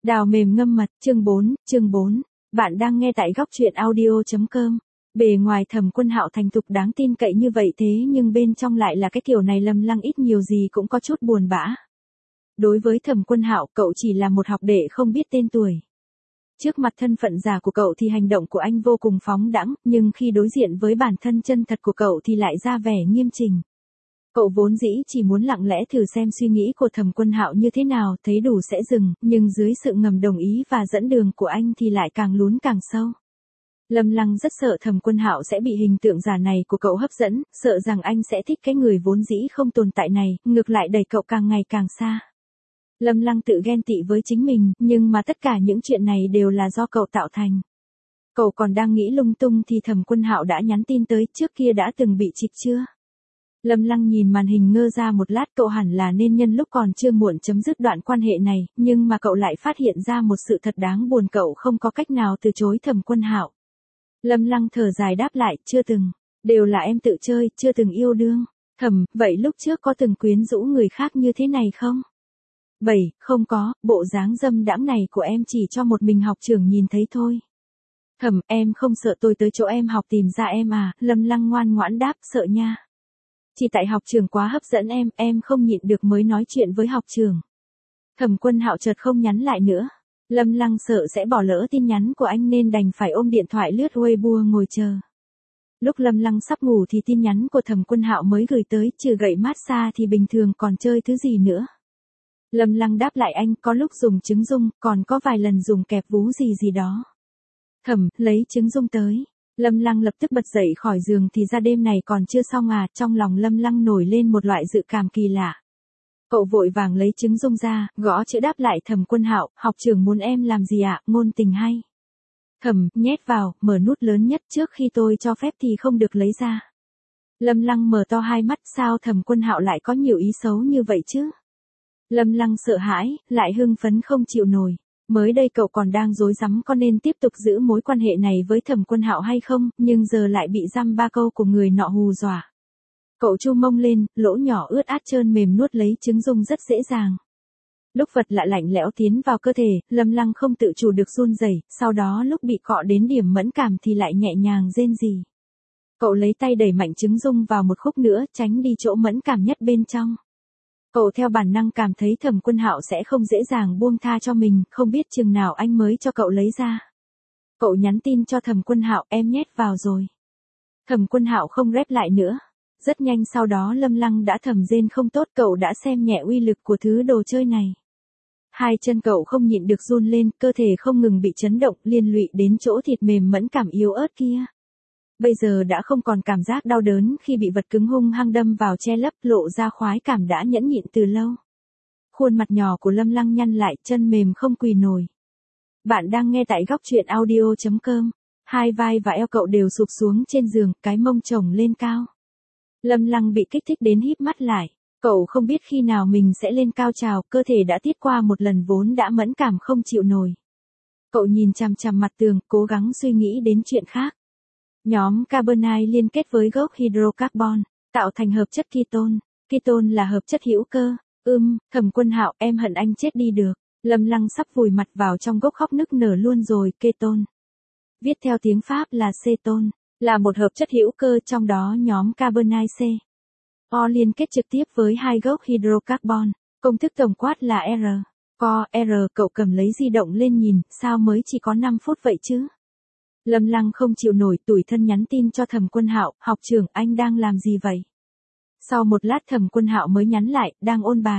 Đào mềm ngâm mật, chương 4. Bạn đang nghe tại góc truyện audio.com. Bề ngoài Thẩm Quân Hạo thành thục đáng tin cậy như vậy thế nhưng bên trong lại là cái kiểu này Lâm Lăng ít nhiều gì cũng có chút buồn bã. Đối với Thẩm Quân Hạo, cậu chỉ là một học đệ không biết tên tuổi. Trước mặt thân phận giả của cậu thì hành động của anh vô cùng phóng đãng, nhưng khi đối diện với bản thân chân thật của cậu thì lại ra vẻ nghiêm chỉnh. Cậu vốn dĩ chỉ muốn lặng lẽ thử xem suy nghĩ của Thẩm Quân Hạo như thế nào, thấy đủ sẽ dừng, nhưng dưới sự ngầm đồng ý và dẫn đường của anh thì lại càng lún càng sâu. Lâm Lăng rất sợ Thẩm Quân Hạo sẽ bị hình tượng giả này của cậu hấp dẫn, sợ rằng anh sẽ thích cái người vốn dĩ không tồn tại này, ngược lại đẩy cậu càng ngày càng xa. Lâm Lăng tự ghen tị với chính mình, nhưng mà tất cả những chuyện này đều là do cậu tạo thành. Cậu còn đang nghĩ lung tung thì Thẩm Quân Hạo đã nhắn tin tới, trước kia đã từng bị trịch chưa? Lâm Lăng nhìn màn hình ngơ ra một lát, cậu hẳn là nên nhân lúc còn chưa muộn chấm dứt đoạn quan hệ này, nhưng mà cậu lại phát hiện ra một sự thật đáng buồn, cậu không có cách nào từ chối Thẩm Quân Hạo. Lâm Lăng thở dài đáp lại, chưa từng, đều là em tự chơi, chưa từng yêu đương. Thẩm, vậy lúc trước có từng quyến rũ người khác như thế này không? 7. Không có, bộ dáng dâm đãng này của em chỉ cho một mình học trưởng nhìn thấy thôi. Thẩm, em không sợ tôi tới chỗ em học tìm ra em à? Lâm Lăng ngoan ngoãn đáp, sợ nha. Chỉ tại học trường quá hấp dẫn em không nhịn được mới nói chuyện với học trường. Thẩm Quân Hạo chợt không nhắn lại nữa. Lâm Lăng sợ sẽ bỏ lỡ tin nhắn của anh nên đành phải ôm điện thoại lướt Weibo ngồi chờ. Lúc Lâm Lăng sắp ngủ thì tin nhắn của Thẩm Quân Hạo mới gửi tới, trừ gậy massage thì bình thường còn chơi thứ gì nữa. Lâm Lăng đáp lại anh, có lúc dùng trứng dung, còn có vài lần dùng kẹp vú gì đó. Thẩm, lấy trứng dung tới. Lâm Lăng lập tức bật dậy khỏi giường, thì ra đêm này còn chưa xong à, trong lòng Lâm Lăng nổi lên một loại dự cảm kỳ lạ. Cậu vội vàng lấy trứng dung ra, gõ chữ đáp lại Thẩm Quân Hạo, học trưởng muốn em làm gì ạ, ngôn tình hay. Thẩm, nhét vào, mở nút lớn nhất, trước khi tôi cho phép thì không được lấy ra. Lâm Lăng mở to hai mắt, sao Thẩm Quân Hạo lại có nhiều ý xấu như vậy chứ? Lâm Lăng sợ hãi, lại hưng phấn không chịu nổi. Mới đây cậu còn đang rối rắm có nên tiếp tục giữ mối quan hệ này với Thẩm Quân Hạo hay không, nhưng giờ lại bị dăm ba câu của người nọ hù dọa. Cậu chu mông lên, lỗ nhỏ ướt át trơn mềm nuốt lấy trứng dung rất dễ dàng. Lúc vật lạ lạnh lẽo tiến vào cơ thể, Lâm Lăng không tự chủ được run rẩy, sau đó lúc bị cọ đến điểm mẫn cảm thì lại nhẹ nhàng rên rỉ. Cậu lấy tay đẩy mạnh trứng dung vào một khúc nữa, tránh đi chỗ mẫn cảm nhất bên trong. Cậu theo bản năng cảm thấy Thẩm Quân Hạo sẽ không dễ dàng buông tha cho mình, không biết chừng nào anh mới cho cậu lấy ra. Cậu nhắn tin cho Thẩm Quân Hạo, em nhét vào rồi. Thẩm Quân Hạo không rep lại nữa. Rất nhanh sau đó Lâm Lăng đã thầm rên không tốt, cậu đã xem nhẹ uy lực của thứ đồ chơi này. Hai chân cậu không nhịn được run lên, cơ thể không ngừng bị chấn động, liên lụy đến chỗ thịt mềm mẫn cảm yếu ớt kia. Bây giờ đã không còn cảm giác đau đớn khi bị vật cứng hung hăng đâm vào che lấp, lộ ra khoái cảm đã nhẫn nhịn từ lâu. Khuôn mặt nhỏ của Lâm Lăng nhăn lại, chân mềm không quỳ nổi. Bạn đang nghe tại góc truyện audio.com. Hai vai và eo cậu đều sụp xuống trên giường, cái mông chồng lên cao. Lâm Lăng bị kích thích đến híp mắt lại. Cậu không biết khi nào mình sẽ lên cao trào, cơ thể đã tiết qua một lần vốn đã mẫn cảm không chịu nổi. Cậu nhìn chằm chằm mặt tường, cố gắng suy nghĩ đến chuyện khác. Nhóm carbonate liên kết với gốc hydrocarbon, tạo thành hợp chất ketone. Ketone là hợp chất hữu cơ. Thẩm Quân Hạo, em hận anh chết đi được. Lâm Lăng sắp vùi mặt vào trong gốc khóc nức nở luôn rồi. Ketone, viết theo tiếng Pháp là cetone, là một hợp chất hữu cơ, trong đó nhóm carbonate C O liên kết trực tiếp với hai gốc hydrocarbon. Công thức tổng quát là R. Co R. Cậu cầm lấy di động lên nhìn, sao mới chỉ có 5 phút vậy chứ? Lâm Lăng không chịu nổi, tủi thân nhắn tin cho Thẩm Quân Hạo, học trưởng, anh đang làm gì vậy? Sau một lát Thẩm Quân Hạo mới nhắn lại, đang ôn bài.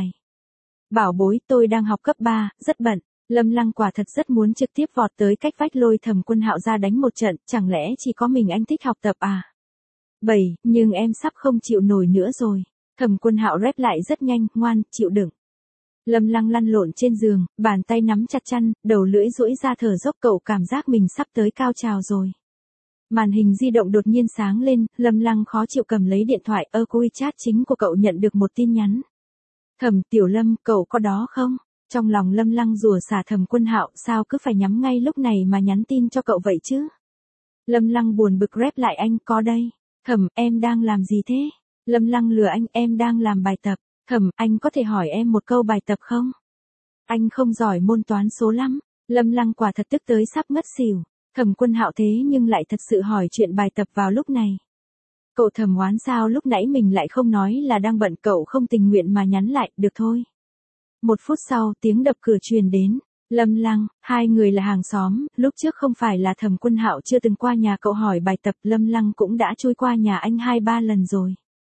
Bảo bối, tôi đang học cấp 3, rất bận. Lâm Lăng quả thật rất muốn trực tiếp vọt tới cách vách lôi Thẩm Quân Hạo ra đánh một trận, chẳng lẽ chỉ có mình anh thích học tập à? 7. Nhưng em sắp không chịu nổi nữa rồi. Thẩm Quân Hạo rep lại rất nhanh, ngoan, chịu đựng. Lâm Lăng lăn lộn trên giường, bàn tay nắm chặt chăn, đầu lưỡi duỗi ra thở dốc, cậu cảm giác mình sắp tới cao trào rồi. Màn hình di động đột nhiên sáng lên, Lâm Lăng khó chịu cầm lấy điện thoại, WeChat chính của cậu nhận được một tin nhắn. Thẩm Tiểu Lâm, cậu có đó không? Trong lòng Lâm Lăng rủa xả Thẩm Quân Hạo, sao cứ phải nhắm ngay lúc này mà nhắn tin cho cậu vậy chứ? Lâm Lăng buồn bực rep lại, anh có đây. Thẩm, em đang làm gì thế? Lâm Lăng lừa anh, em đang làm bài tập. Thẩm, anh có thể hỏi em một câu bài tập không? Anh không giỏi môn toán số lắm. Lâm Lăng quả thật tức tới sắp ngất xỉu. Thẩm Quân Hạo thế nhưng lại thật sự hỏi chuyện bài tập vào lúc này. Cậu thầm oán sao lúc nãy mình lại không nói là đang bận, cậu không tình nguyện mà nhắn lại, được thôi. 1 phút sau tiếng đập cửa truyền đến. Lâm Lăng, hai người là hàng xóm, lúc trước không phải là Thẩm Quân Hạo chưa từng qua nhà cậu hỏi bài tập, Lâm Lăng cũng đã chui qua nhà anh 2-3 lần rồi.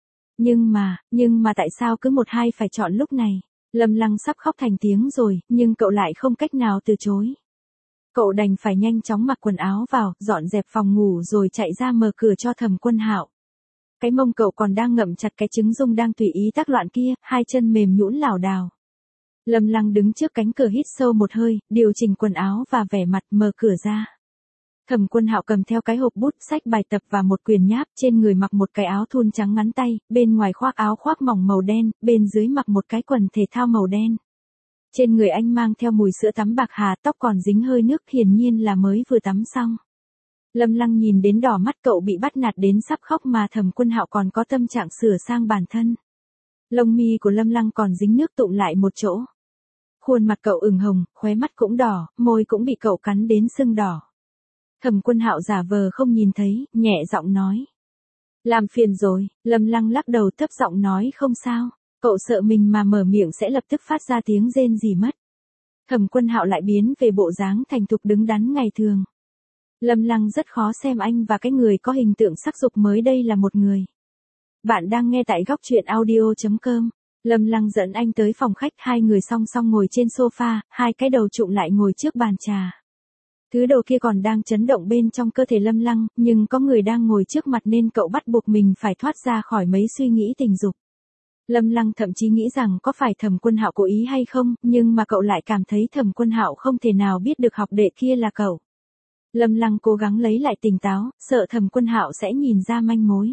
Nhưng mà tại sao cứ 1-2 phải chọn lúc này? Lâm Lăng sắp khóc thành tiếng rồi, nhưng cậu lại không cách nào từ chối. Cậu đành phải nhanh chóng mặc quần áo vào, dọn dẹp phòng ngủ rồi chạy ra mở cửa cho Thẩm Quân Hạo. Cái mông cậu còn đang ngậm chặt cái trứng dung đang tùy ý tác loạn kia, hai chân mềm nhũn lảo đảo. Lâm Lăng đứng trước cánh cửa hít sâu một hơi, điều chỉnh quần áo và vẻ mặt mở cửa ra. Thẩm Quân Hạo cầm theo cái hộp bút, sách bài tập và một quyển nháp, trên người mặc một cái áo thun trắng ngắn tay, bên ngoài khoác áo khoác mỏng màu đen, bên dưới mặc một cái quần thể thao màu đen. Trên người anh mang theo mùi sữa tắm bạc hà, tóc còn dính hơi nước, hiển nhiên là mới vừa tắm xong. Lâm Lăng nhìn đến đỏ mắt, cậu bị bắt nạt đến sắp khóc mà Thẩm Quân Hạo còn có tâm trạng sửa sang bản thân. Lông mi của Lâm Lăng còn dính nước tụm lại một chỗ. Khuôn mặt cậu ửng hồng, khóe mắt cũng đỏ, môi cũng bị cậu cắn đến sưng đỏ. Thẩm Quân Hạo giả vờ không nhìn thấy, nhẹ giọng nói. Làm phiền rồi. Lâm Lăng lắc đầu thấp giọng nói không sao. Cậu sợ mình mà mở miệng sẽ lập tức phát ra tiếng rên rỉ mất. Thẩm Quân Hạo lại biến về bộ dáng thành thục đứng đắn ngày thường. Lâm Lăng rất khó xem anh và cái người có hình tượng sắc dục mới đây là một người. Bạn đang nghe tại góc truyện audio.com. Lâm Lăng dẫn anh tới phòng khách, hai người song song ngồi trên sofa, hai cái đầu trụm lại ngồi trước bàn trà. Thứ đồ kia còn đang chấn động bên trong cơ thể Lâm Lăng, nhưng có người đang ngồi trước mặt nên cậu bắt buộc mình phải thoát ra khỏi mấy suy nghĩ tình dục. Lâm Lăng thậm chí nghĩ rằng có phải Thẩm Quân Hạo cố ý hay không, nhưng mà cậu lại cảm thấy Thẩm Quân Hạo không thể nào biết được học đệ kia là cậu. Lâm Lăng cố gắng lấy lại tỉnh táo, sợ Thẩm Quân Hạo sẽ nhìn ra manh mối.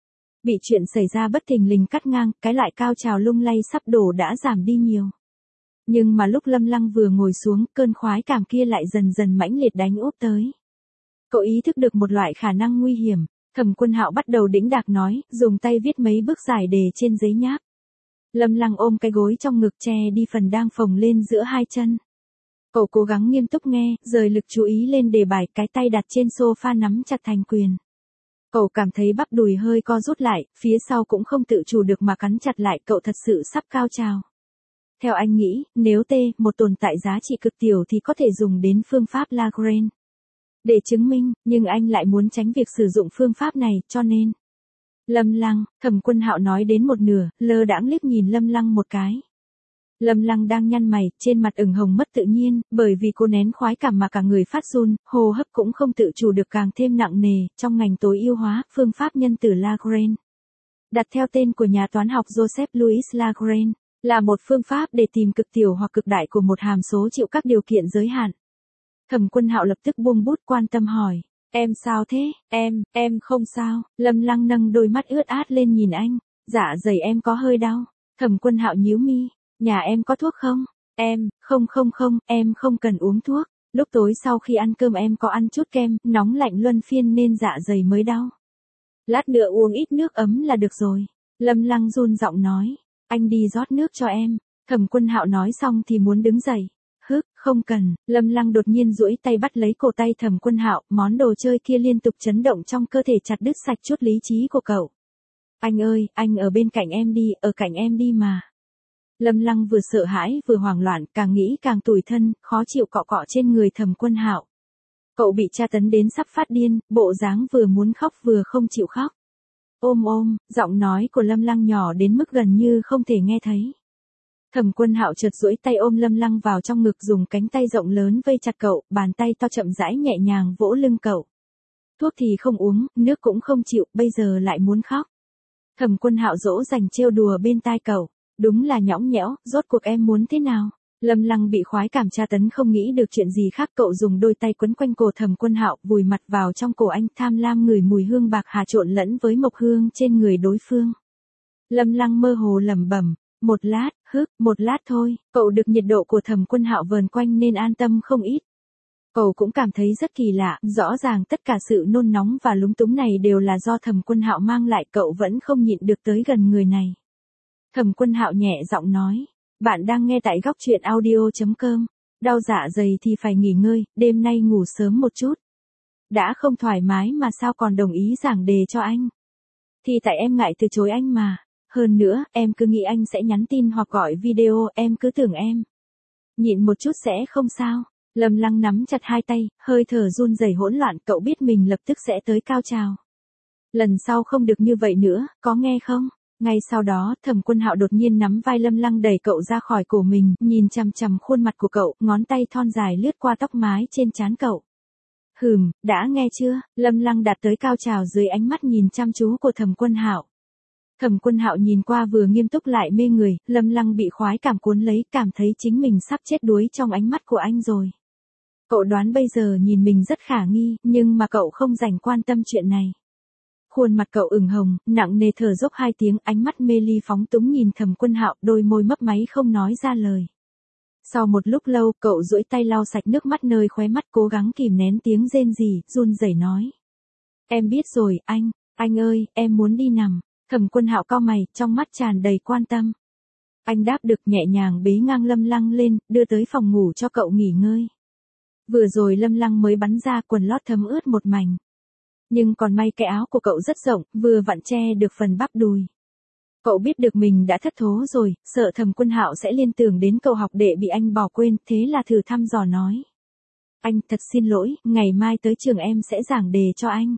Bị chuyện xảy ra bất thình lình cắt ngang, cái loại cao trào lung lay sắp đổ đã giảm đi nhiều. Nhưng mà lúc Lâm Lăng vừa ngồi xuống, cơn khoái cảm kia lại dần dần mãnh liệt đánh úp tới. Cậu ý thức được một loại khả năng nguy hiểm. Thẩm Quân Hạo bắt đầu đĩnh đạc nói, dùng tay viết mấy bước giải đề trên giấy nháp. Lâm Lăng ôm cái gối trong ngực che đi phần đang phồng lên giữa hai chân. Cậu cố gắng nghiêm túc nghe, rời lực chú ý lên đề bài, cái tay đặt trên sofa nắm chặt thành quyền. Cậu cảm thấy bắp đùi hơi co rút lại, phía sau cũng không tự chủ được mà cắn chặt lại, cậu thật sự sắp cao trào. Theo anh nghĩ, nếu một tồn tại giá trị cực tiểu thì có thể dùng đến phương pháp Lagrange để chứng minh, nhưng anh lại muốn tránh việc sử dụng phương pháp này, cho nên. Lâm Lăng, Thẩm Quân Hạo nói đến một nửa, lơ đãng liếc nhìn Lâm Lăng một cái. Lâm Lăng đang nhăn mày, trên mặt ửng hồng mất tự nhiên, bởi vì cô nén khoái cảm mà cả người phát run, hô hấp cũng không tự chủ được càng thêm nặng nề. Trong ngành tối ưu hóa, phương pháp nhân tử Lagrange, đặt theo tên của nhà toán học Joseph Louis Lagrange, là một phương pháp để tìm cực tiểu hoặc cực đại của một hàm số chịu các điều kiện giới hạn. Thẩm Quân Hạo lập tức buông bút, quan tâm hỏi, em sao thế? Em không sao. Lâm Lăng nâng đôi mắt ướt át lên nhìn anh, dạ dày em có hơi đau. Thẩm Quân Hạo nhíu mi, nhà em có thuốc không? Không, em không cần uống thuốc. Lúc tối sau khi ăn cơm em có ăn chút kem, nóng lạnh luân phiên nên dạ dày mới đau. Lát nữa uống ít nước ấm là được rồi. Lâm Lăng run giọng nói, anh đi rót nước cho em. Thẩm Quân Hạo nói xong thì muốn đứng dậy. Không cần. Lâm Lăng đột nhiên duỗi tay bắt lấy cổ tay Thẩm Quân Hạo, món đồ chơi kia liên tục chấn động trong cơ thể chặt đứt sạch chút lý trí của cậu. Anh ơi, anh ở bên cạnh em đi, ở cạnh em đi mà. Lâm Lăng vừa sợ hãi vừa hoảng loạn, càng nghĩ càng tủi thân, khó chịu cọ cọ trên người Thẩm Quân Hạo. Cậu bị tra tấn đến sắp phát điên, bộ dáng vừa muốn khóc vừa không chịu khóc. Ôm, giọng nói của Lâm Lăng nhỏ đến mức gần như không thể nghe thấy. Thẩm Quân Hạo chợt duỗi tay ôm Lâm Lăng vào trong ngực, dùng cánh tay rộng lớn vây chặt cậu, bàn tay to chậm rãi nhẹ nhàng vỗ lưng cậu. Thuốc thì không uống, nước cũng không chịu, bây giờ lại muốn khóc. Thẩm Quân Hạo dỗ dành trêu đùa bên tai cậu, đúng là nhõng nhẽo, rốt cuộc em muốn thế nào? Lâm Lăng bị khoái cảm tra tấn không nghĩ được chuyện gì khác, cậu dùng đôi tay quấn quanh cổ Thẩm Quân Hạo, vùi mặt vào trong cổ anh, tham lam ngửi mùi hương bạc hà trộn lẫn với mộc hương trên người đối phương. Lâm Lăng mơ hồ lẩm bẩm, một lát thôi. Cậu được nhiệt độ của Thẩm Quân Hạo vờn quanh nên an tâm không ít. Cậu cũng cảm thấy rất kỳ lạ, rõ ràng tất cả sự nôn nóng và lúng túng này đều là do Thẩm Quân Hạo mang lại, cậu vẫn không nhịn được tới gần người này. Thẩm Quân Hạo nhẹ giọng nói, Bạn đang nghe tại góc truyện audio.com. Đau dạ dày thì phải nghỉ ngơi, đêm nay ngủ sớm một chút. Đã không thoải mái mà sao còn đồng ý giảng đề cho anh? Thì tại em ngại từ chối anh mà. Hơn nữa, em cứ nghĩ anh sẽ nhắn tin hoặc gọi video, em cứ tưởng em. Nhịn một chút sẽ không sao. Lâm Lăng nắm chặt hai tay, hơi thở run rẩy hỗn loạn, cậu biết mình lập tức sẽ tới cao trào. Lần sau không được như vậy nữa, có nghe không? Ngay sau đó, Thẩm Quân Hạo đột nhiên nắm vai Lâm Lăng đẩy cậu ra khỏi cổ mình, nhìn chằm chằm khuôn mặt của cậu, ngón tay thon dài lướt qua tóc mái trên trán cậu. Đã nghe chưa? Lâm Lăng đạt tới cao trào dưới ánh mắt nhìn chăm chú của Thẩm Quân Hạo. Thẩm Quân Hạo nhìn qua vừa nghiêm túc lại mê người, Lâm Lăng bị khoái cảm cuốn lấy, cảm thấy chính mình sắp chết đuối trong ánh mắt của anh rồi. Cậu đoán bây giờ nhìn mình rất khả nghi, nhưng mà cậu không rảnh quan tâm chuyện này. Khuôn mặt cậu ửng hồng, nặng nề thở dốc hai tiếng, ánh mắt mê ly phóng túng nhìn Thẩm Quân Hạo, đôi môi mấp máy không nói ra lời. Sau một lúc lâu, cậu duỗi tay lau sạch nước mắt nơi khóe mắt, cố gắng kìm nén tiếng rên rỉ, run rẩy nói: "Em biết rồi, anh ơi, em muốn đi nằm." Thẩm Quân Hạo cau mày, trong mắt tràn đầy quan tâm. Anh đáp được, nhẹ nhàng bế ngang Lâm Lăng lên, đưa tới phòng ngủ cho cậu nghỉ ngơi. Vừa rồi Lâm Lăng mới bắn ra, quần lót thấm ướt một mảnh. Nhưng còn may cái áo của cậu rất rộng, vừa vặn che được phần bắp đùi. Cậu biết được mình đã thất thố rồi, sợ Thẩm Quân Hạo sẽ liên tưởng đến cậu học đệ bị anh bỏ quên, thế là thử thăm dò nói: "Anh, thật xin lỗi, ngày mai tới trường em sẽ giảng đề cho anh.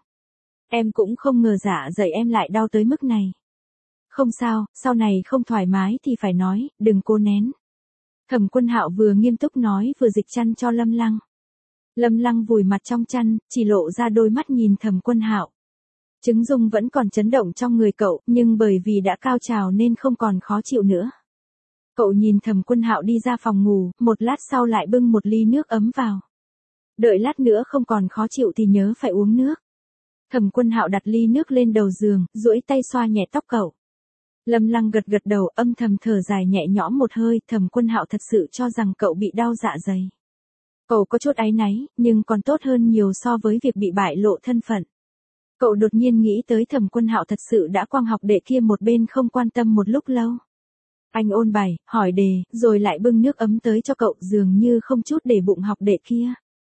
Em cũng không ngờ dạ dày em lại đau tới mức này." "Không sao, sau này không thoải mái thì phải nói, đừng cố nén." Thẩm Quân Hạo vừa nghiêm túc nói vừa dịch chăn cho Lâm Lăng. Lâm Lăng vùi mặt trong chăn, chỉ lộ ra đôi mắt nhìn Thẩm Quân Hạo. Trứng dung vẫn còn chấn động trong người cậu, nhưng bởi vì đã cao trào nên không còn khó chịu nữa. Cậu nhìn Thẩm Quân Hạo đi ra phòng ngủ, một lát sau lại bưng một ly nước ấm vào. Đợi lát nữa không còn khó chịu thì nhớ phải uống nước. Thẩm Quân Hạo đặt ly nước lên đầu giường, duỗi tay xoa nhẹ tóc cậu. Lâm Lăng gật gật đầu, âm thầm thở dài nhẹ nhõm một hơi, Thẩm Quân Hạo thật sự cho rằng cậu bị đau dạ dày. Cậu có chút áy náy, nhưng còn tốt hơn nhiều so với việc bị bại lộ thân phận. Cậu đột nhiên nghĩ tới Thẩm Quân Hạo thật sự đã quăng học đệ kia một bên không quan tâm một lúc lâu. Anh ôn bài, hỏi đề, rồi lại bưng nước ấm tới cho cậu, dường như không chút để bụng học đệ kia.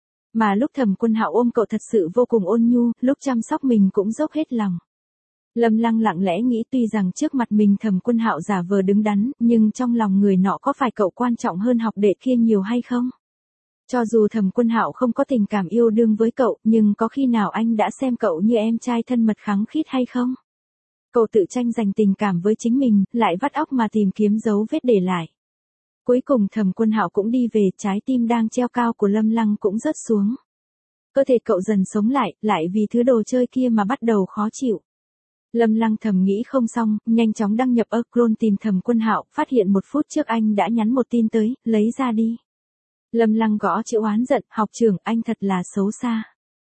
Mà lúc Thẩm Quân Hạo ôm cậu thật sự vô cùng ôn nhu, lúc chăm sóc mình cũng dốc hết lòng. Lâm Lăng lặng lẽ nghĩ tuy rằng trước mặt mình Thẩm Quân Hạo giả vờ đứng đắn, nhưng trong lòng người nọ có phải cậu quan trọng hơn học đệ kia nhiều hay không? Cho dù Thẩm Quân Hạo không có tình cảm yêu đương với cậu, nhưng có khi nào anh đã xem cậu như em trai thân mật khăng khít hay không? Cậu tự tranh giành tình cảm với chính mình, lại vắt óc mà tìm kiếm dấu vết để lại. Cuối cùng Thẩm Quân Hạo cũng đi về, trái tim đang treo cao của Lâm Lăng cũng rớt xuống. Cơ thể cậu dần sống lại vì thứ đồ chơi kia mà bắt đầu khó chịu. Lâm Lăng thầm nghĩ không xong, nhanh chóng đăng nhập Chrome tìm Thẩm Quân Hạo, phát hiện 1 phút trước anh đã nhắn một tin tới, lấy ra đi. Lâm Lăng gõ chữ oán giận, học trưởng, anh thật là xấu xa.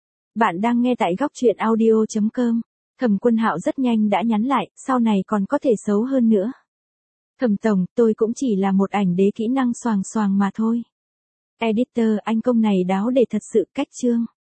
Bạn đang nghe tại góc truyện audio.com. Thẩm Quân Hạo rất nhanh đã nhắn lại, sau này còn có thể xấu hơn nữa. Thẩm tổng, tôi cũng chỉ là một ảnh đế kỹ năng xoàng xoàng mà thôi. Editor, anh công này đáo để thật sự cách chương.